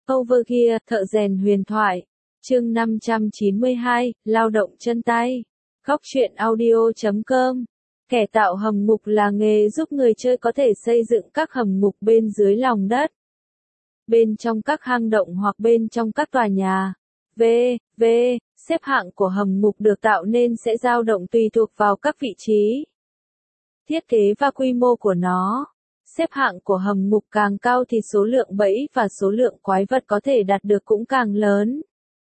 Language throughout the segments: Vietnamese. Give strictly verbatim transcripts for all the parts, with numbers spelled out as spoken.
Overgear, thợ rèn huyền thoại. Chương năm trăm chín mươi hai, lao động chân tay. Góc truyện audio chấm com. Kẻ tạo hầm ngục là nghề giúp người chơi có thể xây dựng các hầm ngục bên dưới lòng đất, bên trong các hang động hoặc bên trong các tòa nhà. V. V. Xếp hạng của hầm ngục được tạo nên sẽ dao động tùy thuộc vào các vị trí, thiết kế và quy mô của nó. Xếp hạng của hầm ngục càng cao thì số lượng bẫy và số lượng quái vật có thể đạt được cũng càng lớn.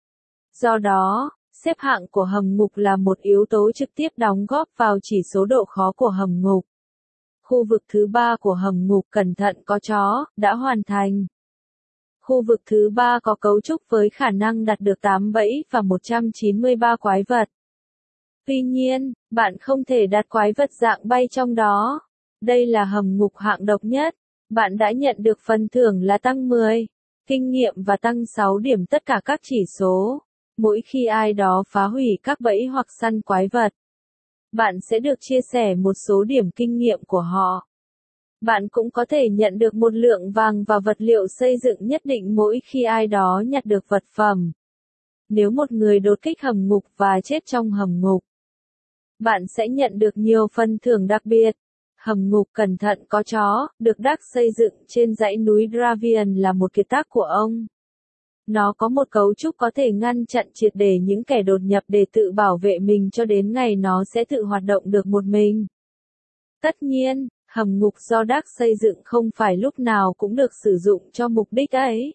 Do đó, xếp hạng của hầm ngục là một yếu tố trực tiếp đóng góp vào chỉ số độ khó của hầm ngục. Khu vực thứ ba của hầm ngục cẩn thận có chó, đã hoàn thành. Khu vực thứ ba có cấu trúc với khả năng đặt được tám bẫy và một trăm chín mươi ba quái vật. Tuy nhiên, bạn không thể đặt quái vật dạng bay trong đó. Đây là hầm ngục hạng độc nhất. Bạn đã nhận được phần thưởng là tăng mười kinh nghiệm và tăng sáu điểm tất cả các chỉ số. Mỗi khi ai đó phá hủy các bẫy hoặc săn quái vật, bạn sẽ được chia sẻ một số điểm kinh nghiệm của họ. Bạn cũng có thể nhận được một lượng vàng và vật liệu xây dựng nhất định mỗi khi ai đó nhặt được vật phẩm. Nếu một người đột kích hầm ngục và chết trong hầm ngục, bạn sẽ nhận được nhiều phần thưởng đặc biệt. Hầm ngục cẩn thận có chó, được Dark xây dựng trên dãy núi Dravian là một kiệt tác của ông. Nó có một cấu trúc có thể ngăn chặn triệt để những kẻ đột nhập để tự bảo vệ mình cho đến ngày nó sẽ tự hoạt động được một mình. Tất nhiên, hầm ngục do Dark xây dựng không phải lúc nào cũng được sử dụng cho mục đích ấy.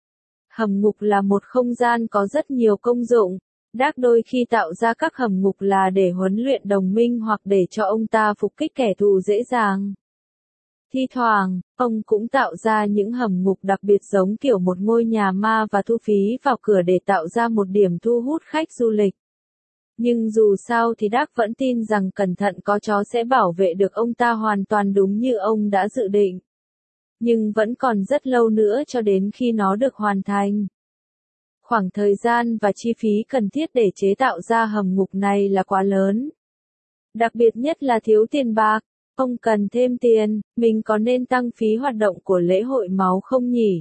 Hầm ngục là một không gian có rất nhiều công dụng. Dark đôi khi tạo ra các hầm ngục là để huấn luyện đồng minh hoặc để cho ông ta phục kích kẻ thù dễ dàng. Thi thoảng, ông cũng tạo ra những hầm ngục đặc biệt giống kiểu một ngôi nhà ma và thu phí vào cửa để tạo ra một điểm thu hút khách du lịch. Nhưng dù sao thì Dark vẫn tin rằng cẩn thận có chó sẽ bảo vệ được ông ta hoàn toàn đúng như ông đã dự định. Nhưng vẫn còn rất lâu nữa cho đến khi nó được hoàn thành. Khoảng thời gian và chi phí cần thiết để chế tạo ra hầm ngục này là quá lớn. Đặc biệt nhất là thiếu tiền bạc. Ông cần thêm tiền, mình có nên tăng phí hoạt động của lễ hội máu không nhỉ?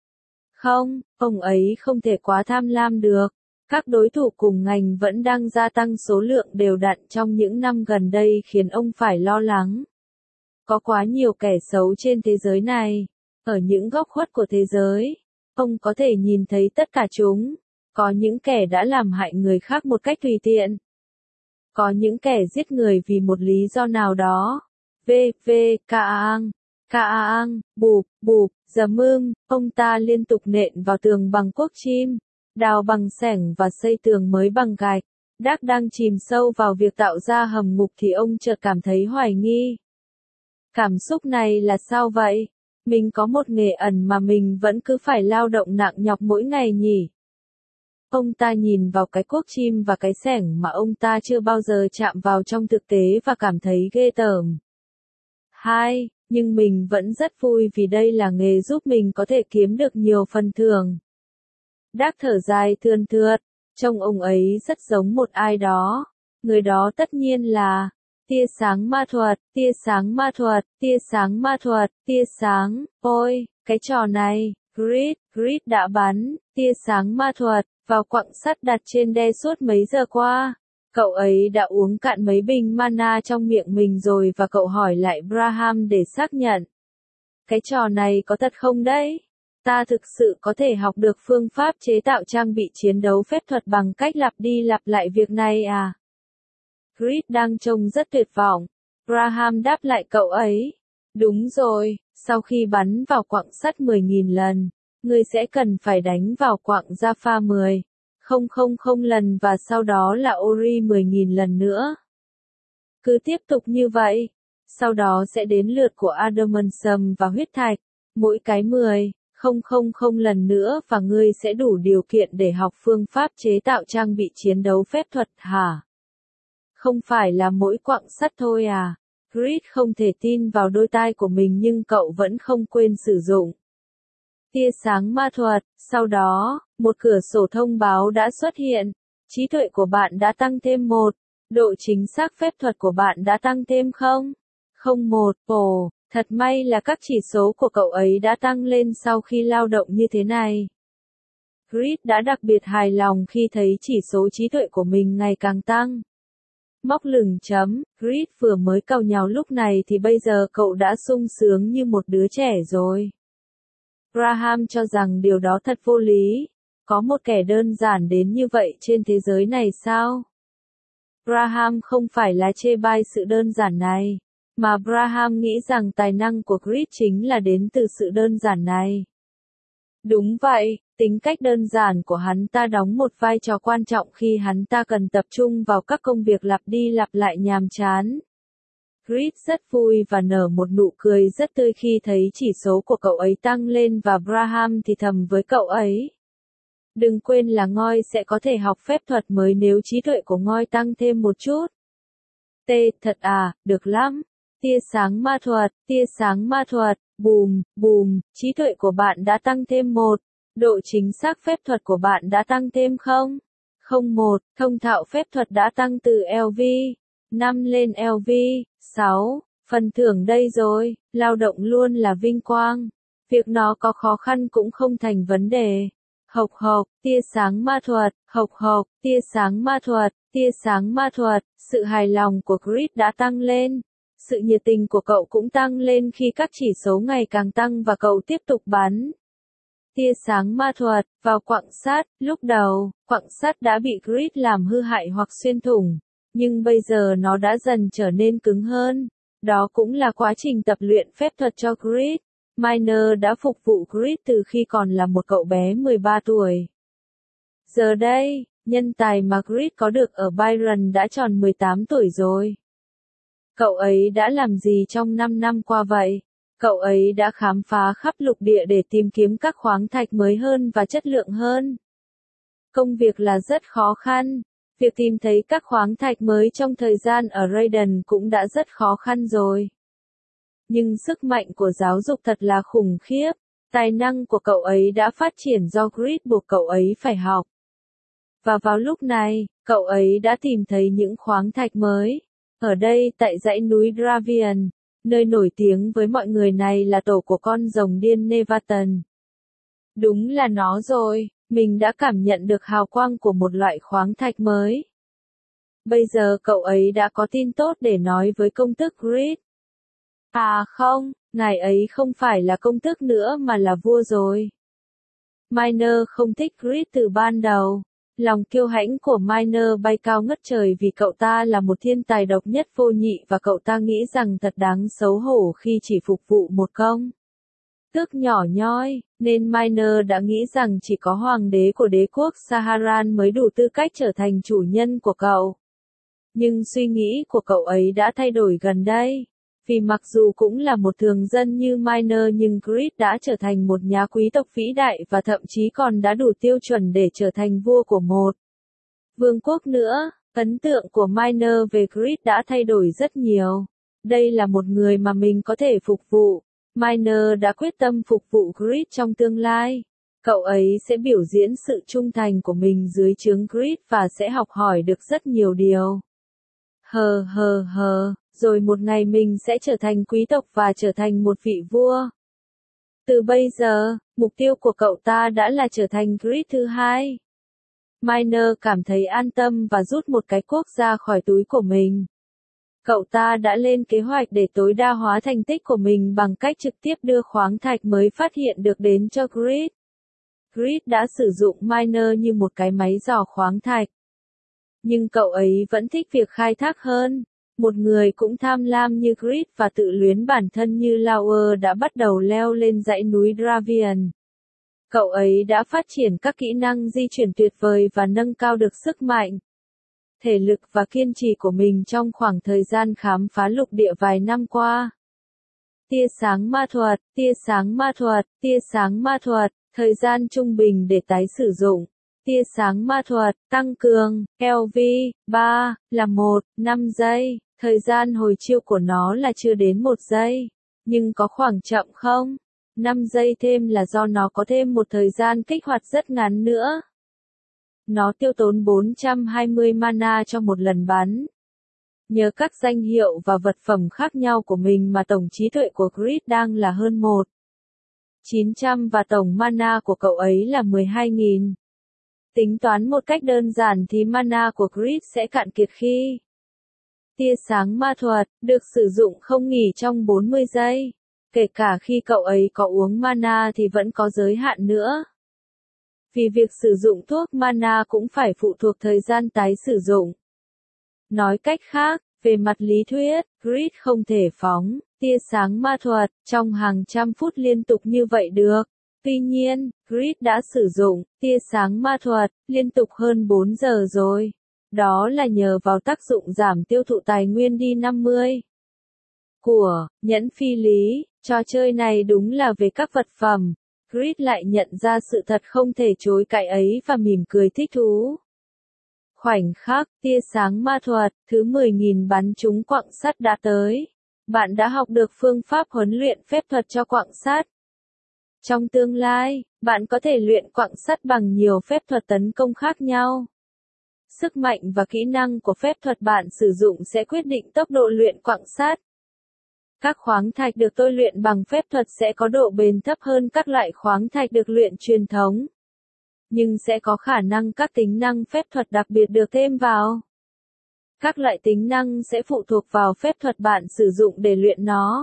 Không, ông ấy không thể quá tham lam được. Các đối thủ cùng ngành vẫn đang gia tăng số lượng đều đặn trong những năm gần đây khiến ông phải lo lắng. Có quá nhiều kẻ xấu trên thế giới này. Ở những góc khuất của thế giới, ông có thể nhìn thấy tất cả chúng. Có những kẻ đã làm hại người khác một cách tùy tiện. Có những kẻ giết người vì một lý do nào đó. V. V. Caang. Caang, bụp, bụp, giấm ưm, ông ta liên tục nện vào tường bằng cuốc chim, đào bằng xẻng và xây tường mới bằng gạch. Dark đang chìm sâu vào việc tạo ra hầm ngục thì ông chợt cảm thấy hoài nghi. Cảm xúc này là sao vậy? Mình có một nghề ẩn mà mình vẫn cứ phải lao động nặng nhọc mỗi ngày nhỉ? Ông ta nhìn vào cái cuốc chim và cái xẻng mà ông ta chưa bao giờ chạm vào trong thực tế và cảm thấy ghê tởm. Hai, nhưng mình vẫn rất vui vì đây là nghề giúp mình có thể kiếm được nhiều phần thưởng. Dark thở dài thườn thượt, trông ông ấy rất giống một ai đó. Người đó tất nhiên là tia sáng ma thuật, tia sáng ma thuật, tia sáng ma thuật, tia sáng. Ôi, cái trò này, Grid, Grid đã bắn tia sáng ma thuật vào quặng sắt đặt trên đe suốt mấy giờ qua. Cậu ấy đã uống cạn mấy bình mana trong miệng mình rồi và cậu hỏi lại Braham để xác nhận. Cái trò này có thật không đấy? Ta thực sự có thể học được phương pháp chế tạo trang bị chiến đấu phép thuật bằng cách lặp đi lặp lại việc này à? Grid đang trông rất tuyệt vọng. Braham đáp lại cậu ấy. Đúng rồi, sau khi bắn vào quặng sắt mười nghìn lần, ngươi sẽ cần phải đánh vào quặng Jaffa mười nghìn lần và sau đó là Ori mười nghìn lần nữa. Cứ tiếp tục như vậy. Sau đó sẽ đến lượt của Adamantium và huyết thạch, mỗi cái mười nghìn lần nữa và ngươi sẽ đủ điều kiện để học phương pháp chế tạo trang bị chiến đấu phép thuật hả? Không phải là mỗi quặng sắt thôi à? Grid không thể tin vào đôi tai của mình nhưng cậu vẫn không quên sử dụng tia sáng ma thuật. Sau đó, một cửa sổ thông báo đã xuất hiện. Trí tuệ của bạn đã tăng thêm một. Độ chính xác phép thuật của bạn đã tăng thêm không? Không một. Ồ, thật may là các chỉ số của cậu ấy đã tăng lên sau khi lao động như thế này. Grid đã đặc biệt hài lòng khi thấy chỉ số trí tuệ của mình ngày càng tăng. Móc lửng chấm, Grid vừa mới càu nhàu lúc này thì bây giờ cậu đã sung sướng như một đứa trẻ rồi. Graham cho rằng điều đó thật vô lý. Có một kẻ đơn giản đến như vậy trên thế giới này sao? Graham không phải là chê bai sự đơn giản này, mà Graham nghĩ rằng tài năng của Grid chính là đến từ sự đơn giản này. Đúng vậy, tính cách đơn giản của hắn ta đóng một vai trò quan trọng khi hắn ta cần tập trung vào các công việc lặp đi lặp lại nhàm chán. Grid rất vui và nở một nụ cười rất tươi khi thấy chỉ số của cậu ấy tăng lên và Graham thì thầm với cậu ấy. Đừng quên là ngoi sẽ có thể học phép thuật mới nếu trí tuệ của ngoi tăng thêm một chút. T, thật à, được lắm. Tia sáng ma thuật, tia sáng ma thuật, bùm, bùm, trí tuệ của bạn đã tăng thêm một. Độ chính xác phép thuật của bạn đã tăng thêm không? Không một, thông thạo phép thuật đã tăng từ L V. năm lên L V. sáu. Phần thưởng đây rồi, lao động luôn là vinh quang. Việc nó có khó khăn cũng không thành vấn đề. Hộc hộc, tia sáng ma thuật, hộc hộc, tia sáng ma thuật, tia sáng ma thuật, sự hài lòng của Grid đã tăng lên. Sự nhiệt tình của cậu cũng tăng lên khi các chỉ số ngày càng tăng và cậu tiếp tục bắn. Tia sáng ma thuật, vào quặng sắt, lúc đầu, quặng sắt đã bị Grid làm hư hại hoặc xuyên thủng, nhưng bây giờ nó đã dần trở nên cứng hơn. Đó cũng là quá trình tập luyện phép thuật cho Grid. Miner đã phục vụ Grid từ khi còn là một cậu bé mười ba tuổi. Giờ đây, nhân tài mà Grid có được ở Byron đã tròn mười tám tuổi rồi. Cậu ấy đã làm gì trong năm năm qua vậy? Cậu ấy đã khám phá khắp lục địa để tìm kiếm các khoáng thạch mới hơn và chất lượng hơn. Công việc là rất khó khăn. Việc tìm thấy các khoáng thạch mới trong thời gian ở Raiden cũng đã rất khó khăn rồi. Nhưng sức mạnh của giáo dục thật là khủng khiếp. Tài năng của cậu ấy đã phát triển do Grid buộc cậu ấy phải học. Và vào lúc này, cậu ấy đã tìm thấy những khoáng thạch mới. Ở đây tại dãy núi Dravian, nơi nổi tiếng với mọi người này là tổ của con rồng điên Nevaton. Đúng là nó rồi, mình đã cảm nhận được hào quang của một loại khoáng thạch mới. Bây giờ cậu ấy đã có tin tốt để nói với công tước Grid. À không, ngài ấy không phải là công tước nữa mà là vua rồi. Miner không thích Grid từ ban đầu. Lòng kiêu hãnh của Miner bay cao ngất trời vì cậu ta là một thiên tài độc nhất vô nhị và cậu ta nghĩ rằng thật đáng xấu hổ khi chỉ phục vụ một công tước nhỏ nhoi, nên Miner đã nghĩ rằng chỉ có hoàng đế của đế quốc Saharan mới đủ tư cách trở thành chủ nhân của cậu. Nhưng suy nghĩ của cậu ấy đã thay đổi gần đây. Vì mặc dù cũng là một thường dân như Miner nhưng Grid đã trở thành một nhà quý tộc vĩ đại và thậm chí còn đã đủ tiêu chuẩn để trở thành vua của một vương quốc nữa. Ấn tượng của Miner về Grid đã thay đổi rất nhiều. Đây là một người mà mình có thể phục vụ. Miner đã quyết tâm phục vụ Grid trong tương lai. Cậu ấy sẽ biểu diễn sự trung thành của mình dưới trướng Grid và sẽ học hỏi được rất nhiều điều. Hờ hờ hờ. Rồi một ngày mình sẽ trở thành quý tộc và trở thành một vị vua. Từ bây giờ, mục tiêu của cậu ta đã là trở thành Grid thứ hai. Miner cảm thấy an tâm và rút một cái cuốc ra khỏi túi của mình. Cậu ta đã lên kế hoạch để tối đa hóa thành tích của mình bằng cách trực tiếp đưa khoáng thạch mới phát hiện được đến cho Grid. Grid đã sử dụng Miner như một cái máy dò khoáng thạch. Nhưng cậu ấy vẫn thích việc khai thác hơn. Một người cũng tham lam như Grid và tự luyến bản thân như Lauer đã bắt đầu leo lên dãy núi Dravian. Cậu ấy đã phát triển các kỹ năng di chuyển tuyệt vời và nâng cao được sức mạnh, thể lực và kiên trì của mình trong khoảng thời gian khám phá lục địa vài năm qua. Tia sáng ma thuật, tia sáng ma thuật, tia sáng ma thuật, thời gian trung bình để tái sử dụng. Tia sáng ma thuật, tăng cường, L V, ba, là một, năm giây. Thời gian hồi chiêu của nó là chưa đến một giây. Nhưng có khoảng chậm không? năm giây thêm là do nó có thêm một thời gian kích hoạt rất ngắn nữa. Nó tiêu tốn bốn trăm hai mươi mana cho một lần bắn. Nhờ các danh hiệu và vật phẩm khác nhau của mình mà tổng trí tuệ của Grid đang là hơn một. chín trăm và tổng mana của cậu ấy là mười hai nghìn. Tính toán một cách đơn giản thì mana của Creed sẽ cạn kiệt khi tia sáng ma thuật được sử dụng không nghỉ trong bốn mươi giây. Kể cả khi cậu ấy có uống mana thì vẫn có giới hạn nữa. Vì việc sử dụng thuốc mana cũng phải phụ thuộc thời gian tái sử dụng. Nói cách khác, về mặt lý thuyết, Creed không thể phóng tia sáng ma thuật trong hàng trăm phút liên tục như vậy được. Tuy nhiên, Creed đã sử dụng tia sáng ma thuật liên tục hơn bốn giờ rồi. Đó là nhờ vào tác dụng giảm tiêu thụ tài nguyên đi năm mươi của nhẫn phi lý. Trò chơi này đúng là về các vật phẩm. Creed lại nhận ra sự thật không thể chối cãi ấy và mỉm cười thích thú. Khoảnh khắc tia sáng ma thuật thứ mười nghìn bắn trúng quặng sắt đã tới. Bạn đã học được phương pháp huấn luyện phép thuật cho quặng sắt. Trong tương lai, bạn có thể luyện quặng sắt bằng nhiều phép thuật tấn công khác nhau. Sức mạnh và kỹ năng của phép thuật bạn sử dụng sẽ quyết định tốc độ luyện quặng sắt. Các khoáng thạch được tôi luyện bằng phép thuật sẽ có độ bền thấp hơn các loại khoáng thạch được luyện truyền thống. Nhưng sẽ có khả năng các tính năng phép thuật đặc biệt được thêm vào. Các loại tính năng sẽ phụ thuộc vào phép thuật bạn sử dụng để luyện nó.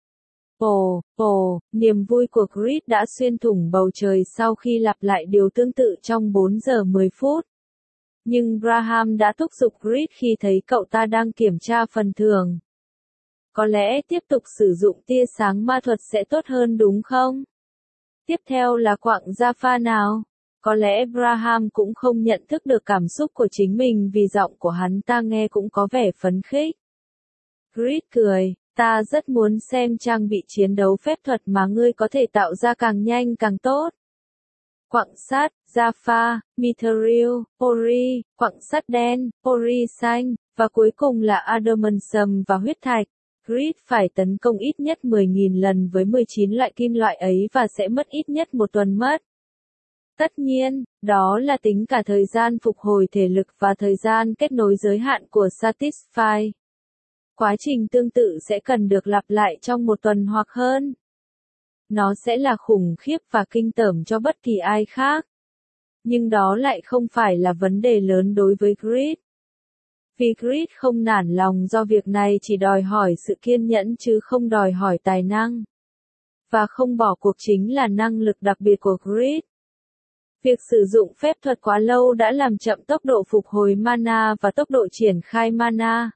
Ồ, ồ, niềm vui của Creed đã xuyên thủng bầu trời sau khi lặp lại điều tương tự trong bốn giờ mười phút. Nhưng Graham đã thúc giục Creed khi thấy cậu ta đang kiểm tra phần thưởng. Có lẽ tiếp tục sử dụng tia sáng ma thuật sẽ tốt hơn đúng không? Tiếp theo là quặng Jaffa nào? Có lẽ Graham cũng không nhận thức được cảm xúc của chính mình vì giọng của hắn ta nghe cũng có vẻ phấn khích. Creed cười, ta rất muốn xem trang bị chiến đấu phép thuật mà ngươi có thể tạo ra càng nhanh càng tốt. Quặng sắt, Jaffa, Mithril, Ori, quặng sắt đen, Ori xanh, và cuối cùng là Adamantium và huyết thạch. Creed phải tấn công ít nhất mười nghìn lần với mười chín loại kim loại ấy và sẽ mất ít nhất một tuần mất. Tất nhiên, đó là tính cả thời gian phục hồi thể lực và thời gian kết nối giới hạn của Satisfy. Quá trình tương tự sẽ cần được lặp lại trong một tuần hoặc hơn. Nó sẽ là khủng khiếp và kinh tởm cho bất kỳ ai khác. Nhưng đó lại không phải là vấn đề lớn đối với Creed. Vì Creed không nản lòng do việc này chỉ đòi hỏi sự kiên nhẫn chứ không đòi hỏi tài năng. Và không bỏ cuộc chính là năng lực đặc biệt của Creed. Việc sử dụng phép thuật quá lâu đã làm chậm tốc độ phục hồi mana và tốc độ triển khai mana.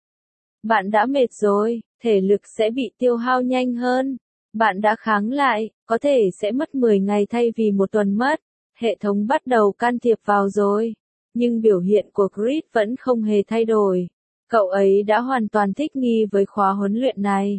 Bạn đã mệt rồi, thể lực sẽ bị tiêu hao nhanh hơn. Bạn đã kháng lại, có thể sẽ mất mười ngày thay vì một tuần mất. Hệ thống bắt đầu can thiệp vào rồi. Nhưng biểu hiện của Creed vẫn không hề thay đổi. Cậu ấy đã hoàn toàn thích nghi với khóa huấn luyện này.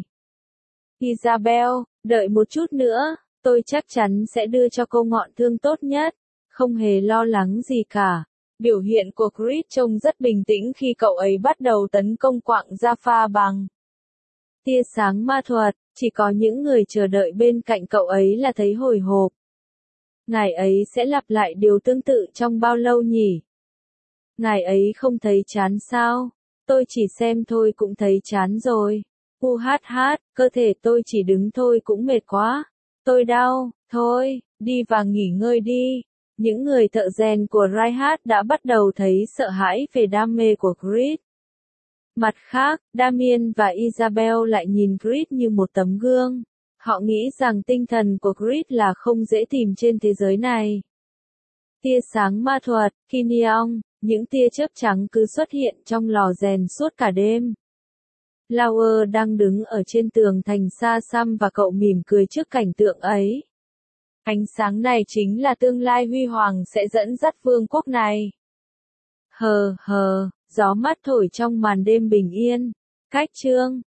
Isabel, đợi một chút nữa, tôi chắc chắn sẽ đưa cho cô ngọn thương tốt nhất. Không hề lo lắng gì cả. Biểu hiện của Creed trông rất bình tĩnh khi cậu ấy bắt đầu tấn công quặng Jaffa bằng tia sáng ma thuật. Chỉ có những người chờ đợi bên cạnh cậu ấy là thấy hồi hộp. Ngài ấy sẽ lặp lại điều tương tự trong bao lâu nhỉ? Ngài ấy không thấy chán sao? Tôi chỉ xem thôi cũng thấy chán rồi. U hát hát, cơ thể tôi chỉ đứng thôi cũng mệt quá. Tôi đau, thôi, đi và nghỉ ngơi đi. Những người thợ rèn của Reinhardt đã bắt đầu thấy sợ hãi về đam mê của Creed. Mặt khác, Damien và Isabel lại nhìn Creed như một tấm gương. Họ nghĩ rằng tinh thần của Creed là không dễ tìm trên thế giới này. Tia sáng ma thuật, Kinyeong, những tia chớp trắng cứ xuất hiện trong lò rèn suốt cả đêm. Lauer đang đứng ở trên tường thành xa xăm và cậu mỉm cười trước cảnh tượng ấy. Ánh sáng này chính là tương lai huy hoàng sẽ dẫn dắt vương quốc này. Hờ hờ, gió mát thổi trong màn đêm bình yên. Cách chương